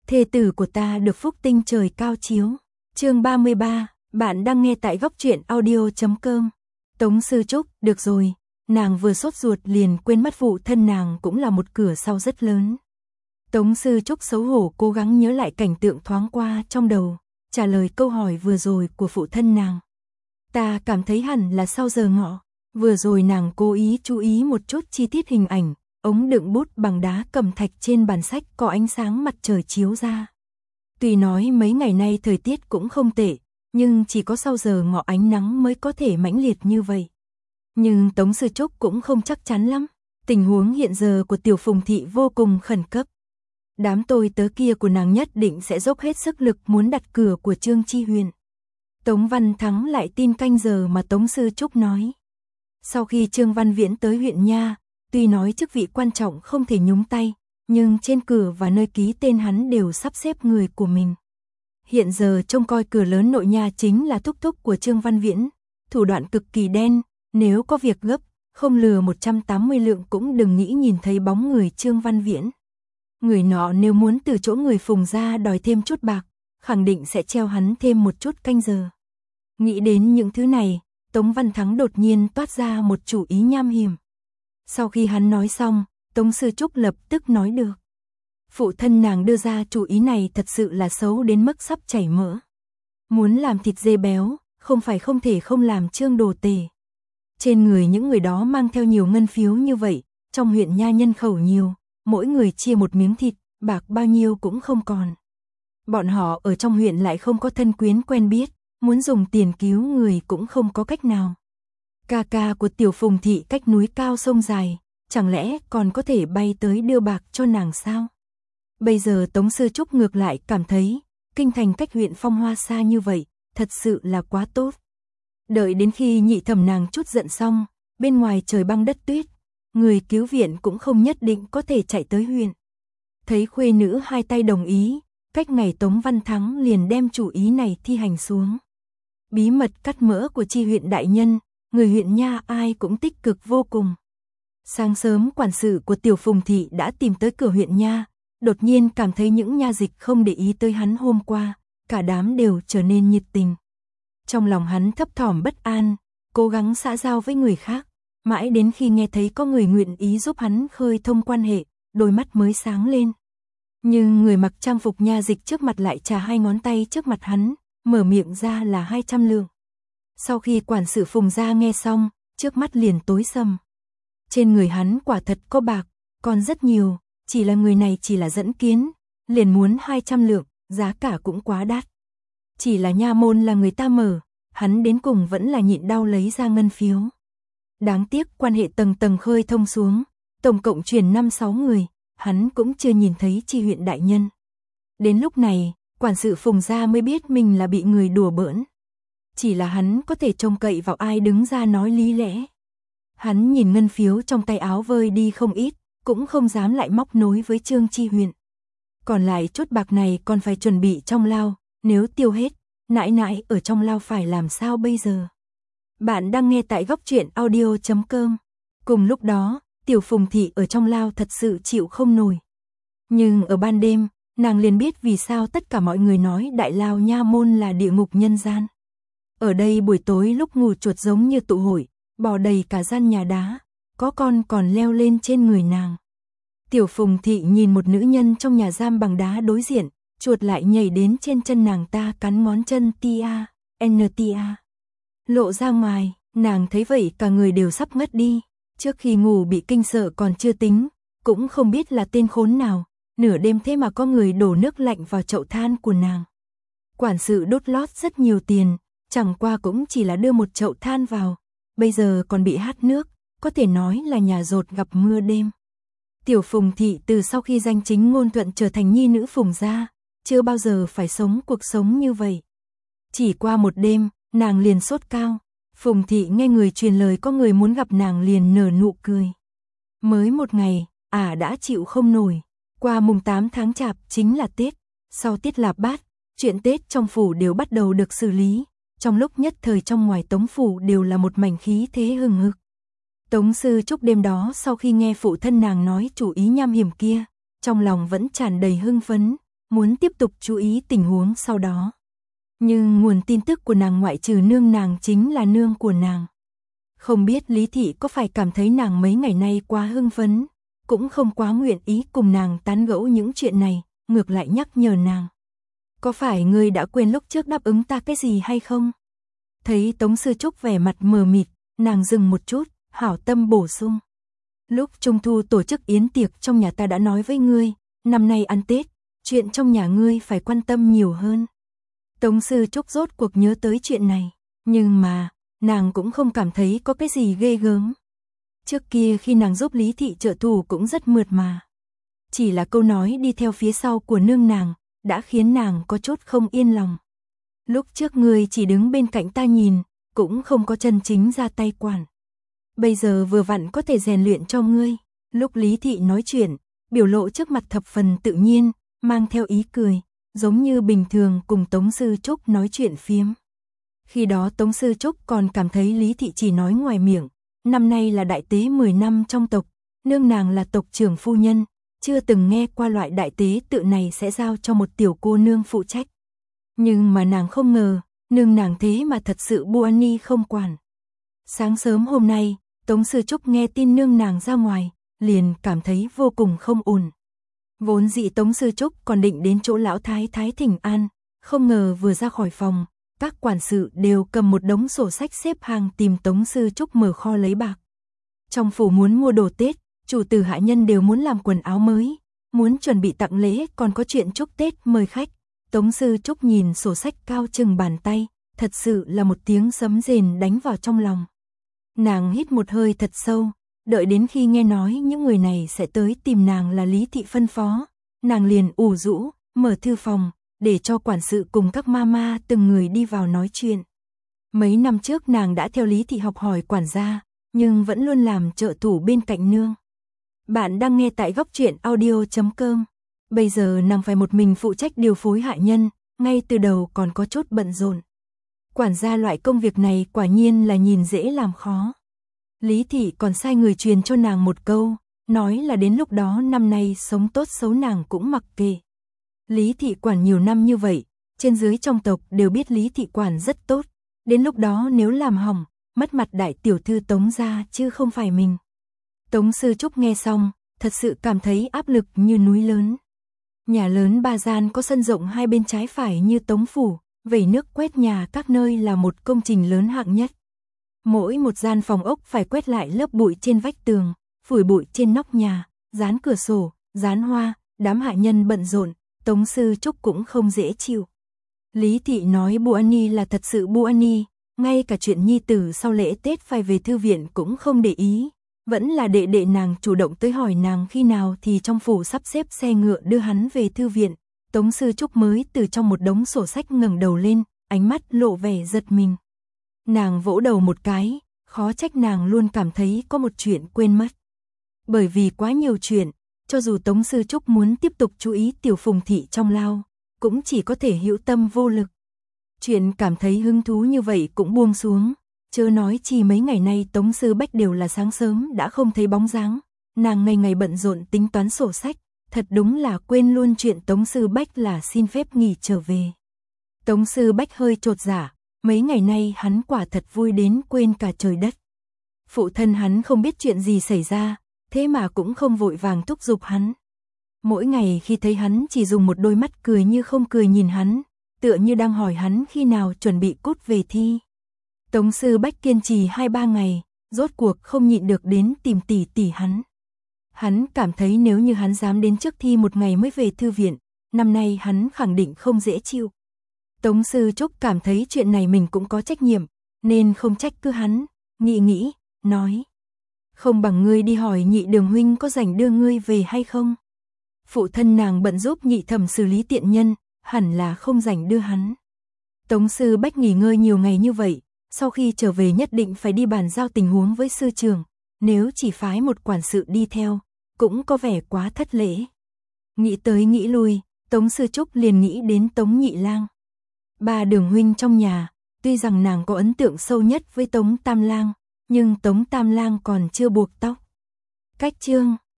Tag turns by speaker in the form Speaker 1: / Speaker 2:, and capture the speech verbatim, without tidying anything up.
Speaker 1: thê tử của ta được phúc tinh trời cao chiếu. Chương ba mươi ba, bạn đang nghe tại góc truyện audio chấm com. Tống Sư Trúc, được rồi, nàng vừa sốt ruột liền quên mất phụ thân nàng cũng là một cửa sau rất lớn. Tống Sư Trúc xấu hổ cố gắng nhớ lại cảnh tượng thoáng qua trong đầu, trả lời câu hỏi vừa rồi của phụ thân nàng. Ta cảm thấy hẳn là sau giờ ngọ, vừa rồi nàng cố ý chú ý một chút chi tiết hình ảnh, ống đựng bút bằng đá cẩm thạch trên bàn sách có ánh sáng mặt trời chiếu ra. Tuy nói mấy ngày nay thời tiết cũng không tệ, nhưng chỉ có sau giờ ngọ ánh nắng mới có thể mãnh liệt như vậy. Nhưng Tống Sư Trúc cũng không chắc chắn lắm, tình huống hiện giờ của Tiểu Phùng Thị vô cùng khẩn cấp. Đám tôi tớ kia của nàng nhất định sẽ dốc hết sức lực muốn đặt cửa của Trương Chi Huyền. Tống Văn Thắng lại tin canh giờ mà Tống Sư Trúc nói. Sau khi Trương Văn Viễn tới huyện nha, tuy nói chức vị quan trọng không thể nhúng tay, nhưng trên cửa và nơi ký tên hắn đều sắp xếp người của mình. Hiện giờ trông coi cửa lớn nội nha chính là thúc thúc của Trương Văn Viễn, thủ đoạn cực kỳ đen, nếu có việc gấp, không lừa một trăm tám mươi lượng cũng đừng nghĩ nhìn thấy bóng người Trương Văn Viễn. Người nọ nếu muốn từ chỗ người Phùng ra đòi thêm chút bạc, khẳng định sẽ treo hắn thêm một chút canh giờ. Nghĩ đến những thứ này, Tống Văn Thắng đột nhiên toát ra một chủ ý nham hiểm. Sau khi hắn nói xong, Tống Sư Trúc lập tức nói được. Phụ thân nàng đưa ra chủ ý này thật sự là xấu đến mức sắp chảy mỡ. Muốn làm thịt dê béo, không phải không thể không làm Trương đồ tể. Trên người những người đó mang theo nhiều ngân phiếu như vậy, trong huyện nha nhân khẩu nhiều, mỗi người chia một miếng thịt, bạc bao nhiêu cũng không còn. Bọn họ ở trong huyện lại không có thân quyến quen biết, muốn dùng tiền cứu người cũng không có cách nào. Ca ca của Tiểu Phùng Thị cách núi cao sông dài, chẳng lẽ còn có thể bay tới đưa bạc cho nàng sao? Bây giờ Tống Sư Trúc ngược lại cảm thấy, kinh thành cách huyện Phong Hoa xa như vậy, thật sự là quá tốt. Đợi đến khi nhị thẩm nàng chút giận xong, bên ngoài trời băng đất tuyết, người cứu viện cũng không nhất định có thể chạy tới huyện. Thấy khuê nữ hai tay đồng ý, cách ngày Tống Văn Thắng liền đem chủ ý này thi hành xuống. Bí mật cắt mỡ của chi huyện đại nhân, người huyện nha ai cũng tích cực vô cùng. Sáng sớm quản sự của Tiểu Phùng Thị đã tìm tới cửa huyện nha, đột nhiên cảm thấy những nha dịch không để ý tới hắn hôm qua, cả đám đều trở nên nhiệt tình. Trong lòng hắn thấp thỏm bất an, cố gắng xã giao với người khác, mãi đến khi nghe thấy có người nguyện ý giúp hắn khơi thông quan hệ, đôi mắt mới sáng lên. Nhưng người mặc trang phục nha dịch trước mặt lại chà hai ngón tay trước mặt hắn, mở miệng ra là hai trăm lượng. Sau khi quản sự Phùng ra nghe xong, trước mắt liền tối sầm. Trên người hắn quả thật có bạc, còn rất nhiều, chỉ là người này chỉ là dẫn kiến, liền muốn hai trăm lượng, giá cả cũng quá đắt. Chỉ là nha môn là người ta mở, hắn đến cùng vẫn là nhịn đau lấy ra ngân phiếu. Đáng tiếc quan hệ tầng tầng khơi thông xuống, tổng cộng truyền năm sáu người, hắn cũng chưa nhìn thấy chi huyện đại nhân. Đến lúc này, quản sự Phùng gia mới biết mình là bị người đùa bỡn. Chỉ là hắn có thể trông cậy vào ai đứng ra nói lý lẽ. Hắn nhìn ngân phiếu trong tay áo vơi đi không ít, cũng không dám lại móc nối với Trương Chi Huyền. Còn lại chút bạc này còn phải chuẩn bị trong lao, nếu tiêu hết, nãi nãi ở trong lao phải làm sao bây giờ? Bạn đang nghe tại góc truyện audio chấm com. Cùng lúc đó, Tiểu Phùng Thị ở trong lao thật sự chịu không nổi. Nhưng ở ban đêm, nàng liền biết vì sao tất cả mọi người nói đại lao nha môn là địa ngục nhân gian. Ở đây buổi tối lúc ngủ chuột giống như tụ hội, bò đầy cả gian nhà đá, có con còn leo lên trên người nàng. Tiểu Phùng Thị nhìn một nữ nhân trong nhà giam bằng đá đối diện, chuột lại nhảy đến trên chân nàng ta cắn ngón chân tia, ntia. Lộ ra ngoài, nàng thấy vậy cả người đều sắp ngất đi, trước khi ngủ bị kinh sợ còn chưa tính, cũng không biết là tên khốn nào, nửa đêm thế mà có người đổ nước lạnh vào chậu than của nàng. Quản sự đốt lót rất nhiều tiền, chẳng qua cũng chỉ là đưa một chậu than vào, bây giờ còn bị hát nước, có thể nói là nhà dột gặp mưa đêm. Tiểu Phùng Thị từ sau khi danh chính ngôn thuận trở thành nhi nữ Phùng gia, chưa bao giờ phải sống cuộc sống như vậy. Chỉ qua một đêm, nàng liền sốt cao, Phùng Thị nghe người truyền lời có người muốn gặp nàng liền nở nụ cười. Mới một ngày, ả à đã chịu không nổi, qua mùng tám tháng chạp chính là Tết, sau tiết lạp bát, chuyện Tết trong phủ đều bắt đầu được xử lý, trong lúc nhất thời trong ngoài Tống phủ đều là một mảnh khí thế hừng hực. Tống Sư Trúc đêm đó sau khi nghe phụ thân nàng nói chủ ý nham hiểm kia, trong lòng vẫn tràn đầy hưng phấn, muốn tiếp tục chú ý tình huống sau đó. Nhưng nguồn tin tức của nàng ngoại trừ nương nàng chính là nương của nàng. Không biết Lý Thị có phải cảm thấy nàng mấy ngày nay quá hưng phấn, cũng không quá nguyện ý cùng nàng tán gẫu những chuyện này, ngược lại nhắc nhở nàng. Có phải ngươi đã quên lúc trước đáp ứng ta cái gì hay không? Thấy Tống Sư Trúc vẻ mặt mờ mịt, nàng dừng một chút, hảo tâm bổ sung. Lúc Trung Thu tổ chức yến tiệc trong nhà ta đã nói với ngươi, năm nay ăn Tết, chuyện trong nhà ngươi phải quan tâm nhiều hơn. Tống Sư Trúc rốt cuộc nhớ tới chuyện này, nhưng mà, nàng cũng không cảm thấy có cái gì ghê gớm. Trước kia khi nàng giúp Lý Thị trợ thủ cũng rất mượt mà. Chỉ là câu nói đi theo phía sau của nương nàng, đã khiến nàng có chút không yên lòng. Lúc trước ngươi chỉ đứng bên cạnh ta nhìn, cũng không có chân chính ra tay quản. Bây giờ vừa vặn có thể rèn luyện cho ngươi. Lúc Lý Thị nói chuyện, biểu lộ trước mặt thập phần tự nhiên, mang theo ý cười, giống như bình thường cùng Tống Sư Trúc nói chuyện phiếm. Khi đó Tống Sư Trúc còn cảm thấy Lý Thị chỉ nói ngoài miệng, năm nay là đại tế mười năm trong tộc, nương nàng là tộc trưởng phu nhân, chưa từng nghe qua loại đại tế tự này sẽ giao cho một tiểu cô nương phụ trách. Nhưng mà nàng không ngờ, nương nàng thế mà thật sự buôn ni không quản. Sáng sớm hôm nay, Tống Sư Trúc nghe tin nương nàng ra ngoài, liền cảm thấy vô cùng không ổn. Vốn dĩ Tống Sư Trúc còn định đến chỗ lão thái thái thỉnh an, không ngờ vừa ra khỏi phòng, các quản sự đều cầm một đống sổ sách xếp hàng tìm Tống Sư Trúc mở kho lấy bạc. Trong phủ muốn mua đồ Tết, chủ tử hạ nhân đều muốn làm quần áo mới, muốn chuẩn bị tặng lễ, còn có chuyện chúc Tết mời khách. Tống Sư Trúc nhìn sổ sách cao chừng bàn tay, thật sự là một tiếng sấm rền đánh vào trong lòng. Nàng hít một hơi thật sâu, đợi đến khi nghe nói những người này sẽ tới tìm nàng là Lý Thị phân phó, nàng liền ủ rũ, mở thư phòng, để cho quản sự cùng các mama từng người đi vào nói chuyện. Mấy năm trước nàng đã theo Lý Thị học hỏi quản gia, nhưng vẫn luôn làm trợ thủ bên cạnh nương. Bạn đang nghe tại góc truyện audio chấm com. Bây giờ nàng phải một mình phụ trách điều phối hạ nhân, ngay từ đầu còn có chút bận rộn. Quản gia loại công việc này quả nhiên là nhìn dễ làm khó. Lý Thị còn sai người truyền cho nàng một câu, nói là đến lúc đó năm nay sống tốt xấu nàng cũng mặc kệ. Lý Thị quản nhiều năm như vậy, trên dưới trong tộc đều biết Lý Thị quản rất tốt, đến lúc đó nếu làm hỏng, mất mặt đại tiểu thư Tống gia chứ không phải mình. Tống Sư Trúc nghe xong, thật sự cảm thấy áp lực như núi lớn. Nhà lớn ba gian có sân rộng hai bên trái phải như Tống phủ, vẩy nước quét nhà các nơi là một công trình lớn hạng nhất. Mỗi một gian phòng ốc phải quét lại lớp bụi trên vách tường, phủi bụi trên nóc nhà, dán cửa sổ, dán hoa, đám hạ nhân bận rộn, Tống Sư Trúc cũng không dễ chịu. Lý Thị nói Buani là thật sự Buani, ngay cả chuyện nhi tử sau lễ Tết phải về thư viện cũng không để ý. Vẫn là đệ đệ nàng chủ động tới hỏi nàng khi nào thì trong phủ sắp xếp xe ngựa đưa hắn về thư viện. Tống Sư Trúc mới từ trong một đống sổ sách ngẩng đầu lên, ánh mắt lộ vẻ giật mình. Nàng vỗ đầu một cái, khó trách nàng luôn cảm thấy có một chuyện quên mất. Bởi vì quá nhiều chuyện, cho dù Tống Sư Trúc muốn tiếp tục chú ý tiểu Phùng thị trong lao, cũng chỉ có thể hữu tâm vô lực. Chuyện cảm thấy hứng thú như vậy cũng buông xuống. Chớ nói chi mấy ngày nay Tống Sư Bách đều là sáng sớm đã không thấy bóng dáng, nàng ngày ngày bận rộn tính toán sổ sách, thật đúng là quên luôn chuyện Tống Sư Bách là xin phép nghỉ trở về. Tống Sư Bách hơi chột dạ, mấy ngày nay hắn quả thật vui đến quên cả trời đất. Phụ thân hắn không biết chuyện gì xảy ra, thế mà cũng không vội vàng thúc giục hắn. Mỗi ngày khi thấy hắn chỉ dùng một đôi mắt cười như không cười nhìn hắn, tựa như đang hỏi hắn khi nào chuẩn bị cút về thi. Tống Sư Bách kiên trì hai ba ngày, rốt cuộc không nhịn được đến tìm tỷ tỷ hắn. Hắn cảm thấy nếu như hắn dám đến trước thi một ngày mới về thư viện, năm nay hắn khẳng định không dễ chịu. Tống Sư Trúc cảm thấy chuyện này mình cũng có trách nhiệm, nên không trách cứ hắn, nghĩ nghĩ, nói. Không bằng ngươi đi hỏi nhị đường huynh có rảnh đưa ngươi về hay không? Phụ thân nàng bận giúp nhị thẩm xử lý tiện nhân, hẳn là không rảnh đưa hắn. Tống Sư Bách nghỉ ngơi nhiều ngày như vậy, sau khi trở về nhất định phải đi bàn giao tình huống với sư trưởng, nếu chỉ phái một quản sự đi theo, cũng có vẻ quá thất lễ. Nghĩ tới nghĩ lui, Tống Sư Trúc liền nghĩ đến Tống Nhị Lang. Ba đường huynh trong nhà, tuy rằng nàng có ấn tượng sâu nhất với Tống Tam Lang, nhưng Tống Tam Lang còn chưa buộc tóc. Cách chương